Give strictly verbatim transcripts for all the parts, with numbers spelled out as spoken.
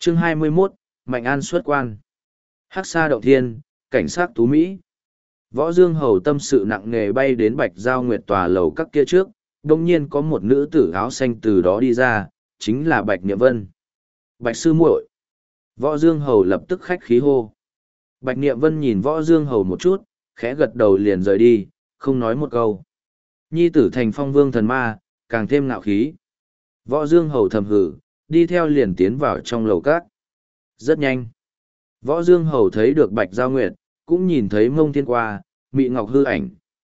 Chương hai mươi mốt, Mạnh An xuất quan. Hắc Sa động thiên, cảnh sát tú Mỹ. Võ Dương Hầu tâm sự nặng nề bay đến Bạch Giao Nguyệt tòa lầu các kia trước, đồng nhiên có một nữ tử áo xanh từ đó đi ra, chính là Bạch Niệm Vân. Bạch sư muội. Võ Dương Hầu lập tức khách khí hô. Bạch Niệm Vân nhìn Võ Dương Hầu một chút, khẽ gật đầu liền rời đi, không nói một câu. Nhi tử thành phong vương thần ma, càng thêm ngạo khí. Võ Dương Hầu thầm hử, đi theo liền tiến vào trong lầu các. Rất nhanh. Võ Dương Hầu thấy được Bạch Giao Nguyệt, cũng nhìn thấy Mông Thiên qua, Mị Ngọc hư ảnh.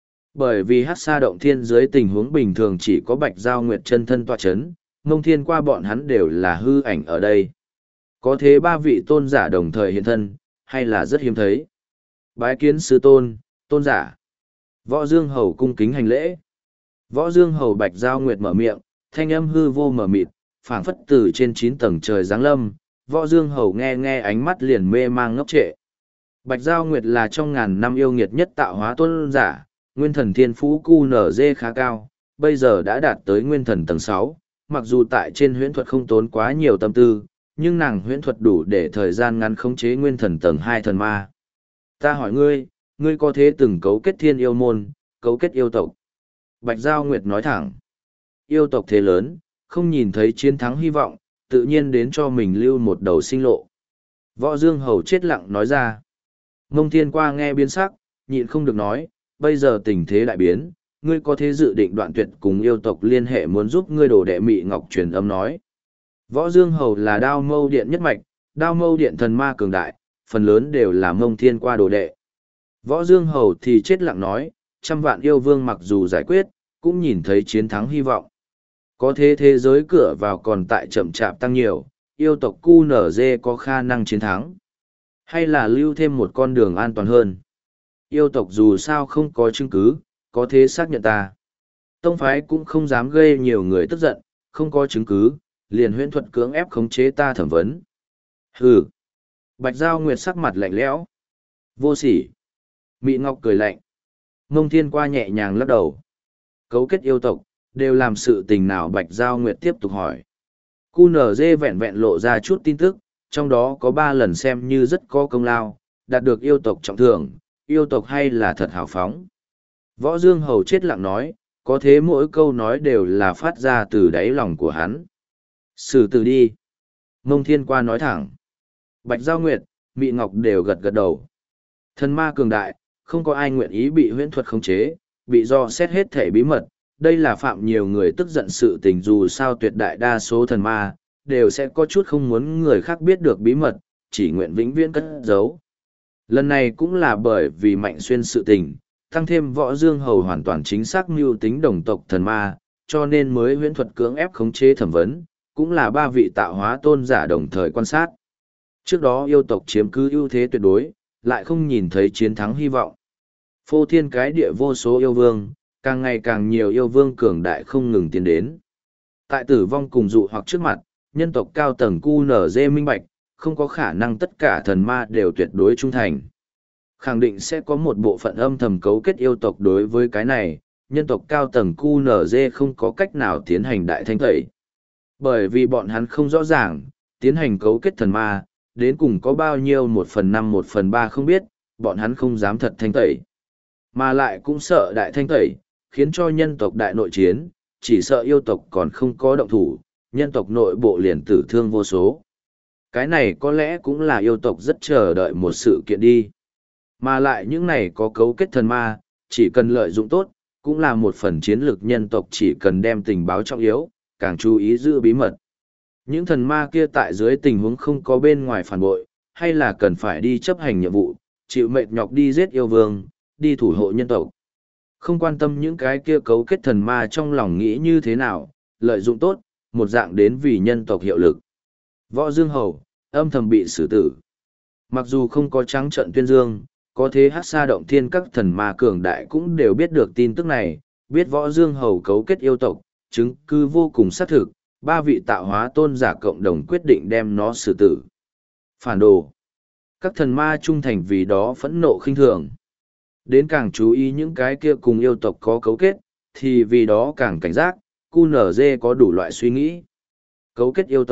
Bởi vì Hắc Sa động thiên dưới tình huống bình thường chỉ có Bạch Giao Nguyệt chân thân tọa chấn, Mông Thiên qua bọn hắn đều là hư ảnh ở đây. Có thế ba vị tôn giả đồng thời hiện thân, hay là rất hiếm thấy. Bái kiến sư tôn, tôn giả. Võ Dương Hầu cung kính hành lễ. Võ Dương Hầu Bạch Giao Nguyệt mở miệng, thanh âm hư vô mở mịt, phảng phất từ trên chín tầng trời giáng lâm. Võ Dương Hầu nghe nghe ánh mắt liền mê mang ngốc trệ. Bạch Giao Nguyệt là trong ngàn năm yêu nghiệt nhất tạo hóa tôn giả, nguyên thần thiên phú cu nở dê khá cao, bây giờ đã đạt tới nguyên thần tầng sáu. Mặc dù tại trên huyễn thuật không tốn quá nhiều tâm tư, nhưng nàng huyễn thuật đủ để thời gian ngắn khống chế nguyên thần tầng hai thần ma. Ta hỏi ngươi, ngươi có thế từng cấu kết thiên yêu môn, cấu kết yêu tộc? Bạch Giao Nguyệt nói thẳng. Yêu tộc thế lớn, không nhìn thấy chiến thắng hy vọng, tự nhiên đến cho mình lưu một đầu sinh lộ. Võ Dương Hầu chết lặng nói ra. Mông Thiên qua nghe biến sắc, nhịn không được nói, bây giờ tình thế đại biến, ngươi có thế dự định đoạn tuyệt cùng yêu tộc liên hệ muốn giúp ngươi đồ đệ Mị Ngọc truyền âm nói. Võ Dương Hầu là đao mâu điện nhất mạch, đao mâu điện thần ma cường đại, phần lớn đều là Mông Thiên qua đồ đệ. Võ Dương Hầu thì chết lặng nói, trăm vạn yêu vương mặc dù giải quyết, cũng nhìn thấy chiến thắng hy vọng. Có thế thế giới cửa vào còn tại chậm chạp tăng nhiều, yêu tộc cu nở dê có khả năng chiến thắng. Hay là lưu thêm một con đường an toàn hơn. Yêu tộc dù sao không có chứng cứ, có thế xác nhận ta. Tông phái cũng không dám gây nhiều người tức giận, không có chứng cứ, liền huyễn thuật cưỡng ép khống chế ta thẩm vấn. Hừ. Bạch Giao Nguyệt sắc mặt lạnh lẽo. Vô sỉ. Mị Ngọc cười lạnh. Mông Thiên qua nhẹ nhàng lắc đầu. Cấu kết yêu tộc, đều làm sự tình nào? Bạch Giao Nguyệt tiếp tục hỏi. cu nở dê vẹn vẹn lộ ra chút tin tức, trong đó có ba lần xem như rất có công lao, đạt được yêu tộc trọng thưởng, yêu tộc hay là thật hào phóng. Võ Dương Hầu chết lặng nói, có thế mỗi câu nói đều là phát ra từ đáy lòng của hắn. Xử tử đi. Mông Thiên qua nói thẳng. Bạch Giao Nguyệt, Mị Ngọc đều gật gật đầu. Thần ma cường đại, không có ai nguyện ý bị huyễn thuật khống chế, bị do xét hết thể bí mật. Đây là phạm nhiều người tức giận sự tình, dù sao tuyệt đại đa số thần ma, đều sẽ có chút không muốn người khác biết được bí mật, chỉ nguyện vĩnh viễn cất giấu. Lần này cũng là bởi vì Mạnh Xuyên sự tình, tăng thêm Võ Dương Hầu hoàn toàn chính xác mưu tính đồng tộc thần ma, cho nên mới huyễn thuật cưỡng ép khống chế thẩm vấn, cũng là ba vị tạo hóa tôn giả đồng thời quan sát. Trước đó yêu tộc chiếm cứ ưu thế tuyệt đối, lại không nhìn thấy chiến thắng hy vọng. Phô thiên cái địa vô số yêu vương, càng ngày càng nhiều yêu vương cường đại không ngừng tiến đến. Tại tử vong cùng dụ hoặc trước mặt, nhân tộc cao tầng cu nở dê minh bạch, không có khả năng tất cả thần ma đều tuyệt đối trung thành. Khẳng định sẽ có một bộ phận âm thầm cấu kết yêu tộc đối với cái này, nhân tộc cao tầng cu nở dê không có cách nào tiến hành đại thanh tẩy. Bởi vì bọn hắn không rõ ràng, tiến hành cấu kết thần ma, đến cùng có bao nhiêu một phần năm một phần ba không biết, bọn hắn không dám thật thanh tẩy. Mà lại cũng sợ đại thanh tẩy, khiến cho nhân tộc đại nội chiến, chỉ sợ yêu tộc còn không có động thủ, nhân tộc nội bộ liền tử thương vô số. Cái này có lẽ cũng là yêu tộc rất chờ đợi một sự kiện đi. Mà lại những này có cấu kết thần ma, chỉ cần lợi dụng tốt, cũng là một phần chiến lược nhân tộc chỉ cần đem tình báo trọng yếu, càng chú ý giữ bí mật. Những thần ma kia tại dưới tình huống không có bên ngoài phản bội, hay là cần phải đi chấp hành nhiệm vụ, chịu mệt nhọc đi giết yêu vương, đi thủ hộ nhân tộc. Không quan tâm những cái kia cấu kết thần ma trong lòng nghĩ như thế nào, lợi dụng tốt, một dạng đến vì nhân tộc hiệu lực. Võ Dương Hầu, âm thầm bị xử tử. Mặc dù không có trắng trận tuyên dương, có thế Hắc Sa động thiên các thần ma cường đại cũng đều biết được tin tức này, biết Võ Dương Hầu cấu kết yêu tộc, chứng cứ vô cùng xác thực, ba vị tạo hóa tôn giả cộng đồng quyết định đem nó xử tử. Phản đồ. Các thần ma trung thành vì đó phẫn nộ khinh thường. Đến càng chú ý những cái kia cùng yêu tộc có cấu kết, thì vì đó càng cảnh giác, cu nở dê có đủ loại suy nghĩ. Cấu kết yêu tộc,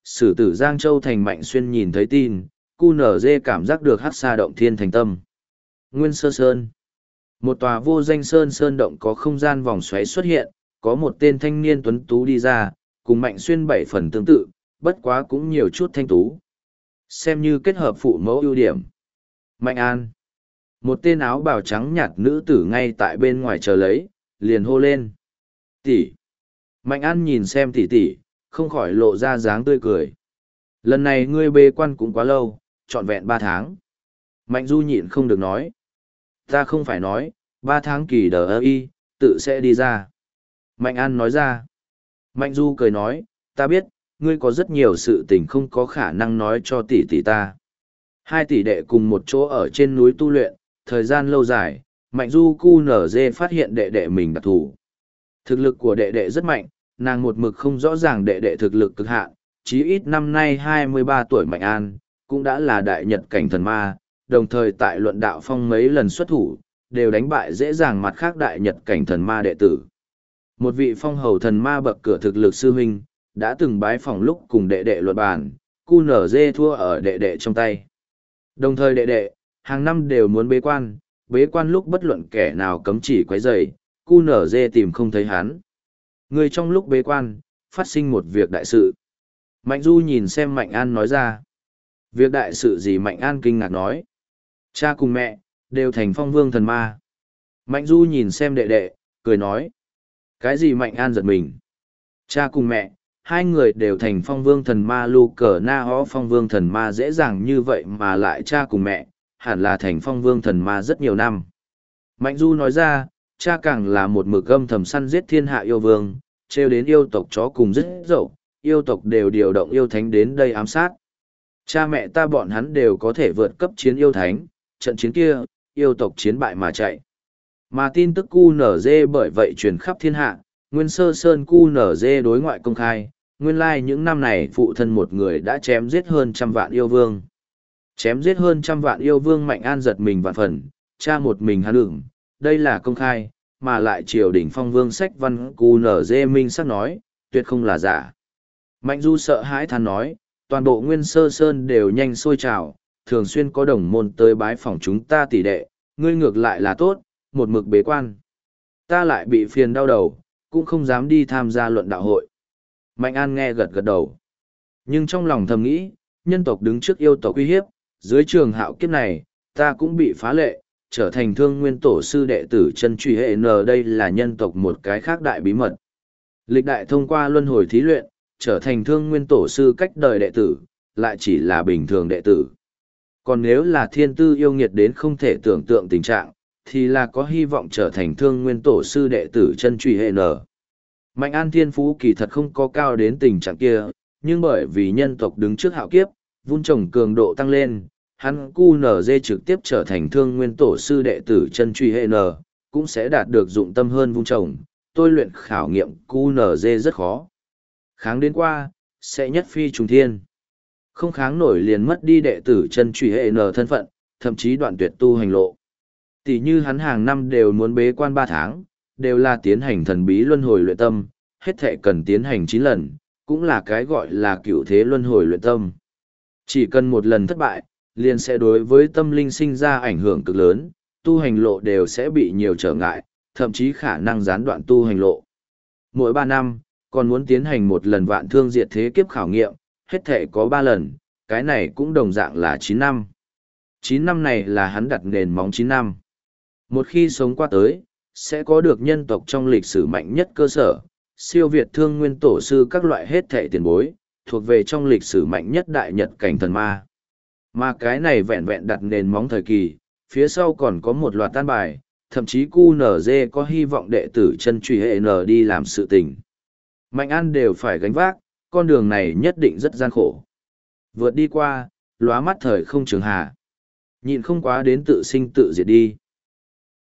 Sử tử Giang Châu thành Mạnh Xuyên nhìn thấy tin, cu nở dê cảm giác được hắc sa động thiên thành tâm. Nguyên Sơ Sơn. Một tòa vô danh sơn sơn động có không gian vòng xoáy xuất hiện, có một tên thanh niên tuấn tú đi ra, cùng Mạnh Xuyên bảy phần tương tự, bất quá cũng nhiều chút thanh tú. Xem như kết hợp phụ mẫu ưu điểm. Mạnh An. Một tên áo bào trắng nhạt nữ tử ngay tại bên ngoài chờ lấy, liền hô lên. Tỷ. Mạnh An nhìn xem tỷ tỷ, không khỏi lộ ra dáng tươi cười. Lần này ngươi bê quan cũng quá lâu, trọn vẹn ba tháng. Mạnh Du nhịn không được nói. Ta không phải nói, ba tháng kỳ đờ ơ y, tự sẽ đi ra. Mạnh An nói ra. Mạnh Du cười nói, ta biết, ngươi có rất nhiều sự tình không có khả năng nói cho tỷ tỷ ta. Hai tỷ đệ cùng một chỗ ở trên núi tu luyện, thời gian lâu dài, Mạnh Du cu nở dê phát hiện đệ đệ mình đặc thù. Thực lực của đệ đệ rất mạnh, nàng một mực không rõ ràng đệ đệ thực lực cực hạn, chí ít năm nay hai mươi ba tuổi Mạnh An, cũng đã là đại nhật cảnh thần ma, đồng thời tại luận đạo phong mấy lần xuất thủ, đều đánh bại dễ dàng mặt khác đại nhật cảnh thần ma đệ tử. Một vị phong hầu thần ma bậc cửa thực lực sư huynh, đã từng bái phòng lúc cùng đệ đệ luận bàn, cu nở dê thua ở đệ đệ trong tay. Đồng thời đệ đệ, hàng năm đều muốn bế quan, bế quan lúc bất luận kẻ nào cấm chỉ quấy rầy, cu nở dê tìm không thấy hắn. Người trong lúc bế quan, phát sinh một việc đại sự. Mạnh Du nhìn xem Mạnh An nói ra. Việc đại sự gì? Mạnh An kinh ngạc nói. Cha cùng mẹ, đều thành phong vương thần ma. Mạnh Du nhìn xem đệ đệ, cười nói. Cái gì? Mạnh An giật mình. Cha cùng mẹ, hai người đều thành phong vương thần ma. Lu cờ na ho phong vương thần ma dễ dàng như vậy mà lại cha cùng mẹ, hẳn là thành phong vương thần ma rất nhiều năm. Mạnh Du nói ra, cha càng là một mực âm thầm săn giết thiên hạ yêu vương, trêu đến yêu tộc chó cùng rất dậu, yêu tộc đều điều động yêu thánh đến đây ám sát. Cha mẹ ta bọn hắn đều có thể vượt cấp chiến yêu thánh, trận chiến kia, yêu tộc chiến bại mà chạy. Mà tin tức cu nở dê bởi vậy truyền khắp thiên hạ, Nguyên Sơ Sơn cu nở dê đối ngoại công khai, nguyên lai những năm này phụ thân một người đã chém giết hơn trăm vạn yêu vương. Chém giết hơn trăm vạn yêu vương. Mạnh An giật mình vạn phần, cha một mình hắn ửng, đây là công khai, mà lại triều đỉnh phong vương sách văn cu nở dê minh sắc nói, tuyệt không là giả. Mạnh Du sợ hãi than nói, toàn bộ Nguyên Sơ Sơn đều nhanh sôi trào, thường xuyên có đồng môn tới bái phỏng chúng ta tỷ đệ, ngươi ngược lại là tốt, một mực bế quan. Ta lại bị phiền đau đầu, cũng không dám đi tham gia luận đạo hội. Mạnh An nghe gật gật đầu. Nhưng trong lòng thầm nghĩ, nhân tộc đứng trước yêu tộc uy hiếp, dưới trường hạo kiếp này, ta cũng bị phá lệ, trở thành thương nguyên tổ sư đệ tử chân truy hệ n. Đây là nhân tộc một cái khác đại bí mật. Lịch đại thông qua luân hồi thí luyện, trở thành thương nguyên tổ sư cách đời đệ tử, lại chỉ là bình thường đệ tử. Còn nếu là thiên tư yêu nghiệt đến không thể tưởng tượng tình trạng, thì là có hy vọng trở thành thương nguyên tổ sư đệ tử chân truy hệ n. Mạnh An thiên phú kỳ thật không có cao đến tình trạng kia, nhưng bởi vì nhân tộc đứng trước hạo kiếp, vun trồng cường độ tăng lên, hắn cu nở dê trực tiếp trở thành thương nguyên tổ sư đệ tử chân truy hệ n, cũng sẽ đạt được dụng tâm hơn vun trồng. Tôi luyện khảo nghiệm cu nở dê rất khó. Kháng đến qua, sẽ nhất phi trùng thiên. Không kháng nổi liền mất đi đệ tử chân truy hệ n thân phận, thậm chí đoạn tuyệt tu hành lộ. Tỷ như hắn hàng năm đều muốn bế quan ba tháng, đều là tiến hành thần bí luân hồi luyện tâm, hết thể cần tiến hành chín lần, cũng là cái gọi là cựu thế luân hồi luyện tâm. Chỉ cần một lần thất bại, liền sẽ đối với tâm linh sinh ra ảnh hưởng cực lớn, tu hành lộ đều sẽ bị nhiều trở ngại, thậm chí khả năng gián đoạn tu hành lộ. Mỗi ba năm, còn muốn tiến hành một lần vạn thương diệt thế kiếp khảo nghiệm, hết thể có ba lần, cái này cũng đồng dạng là chín năm. chín năm này là hắn đặt nền móng chín năm. Một khi sống qua tới, sẽ có được nhân tộc trong lịch sử mạnh nhất cơ sở, siêu việt thương nguyên tổ sư các loại hết thể tiền bối, thuộc về trong lịch sử mạnh nhất đại nhật cảnh thần ma. Mà cái này vẹn vẹn đặt nền móng thời kỳ, phía sau còn có một loạt tan bài, thậm chí cu nở dê có hy vọng đệ tử chân truy hệ n đi làm sự tình. Mạnh An đều phải gánh vác, con đường này nhất định rất gian khổ. Vượt đi qua, lóa mắt thời không trường hà. Nhịn không quá đến tự sinh tự diệt đi.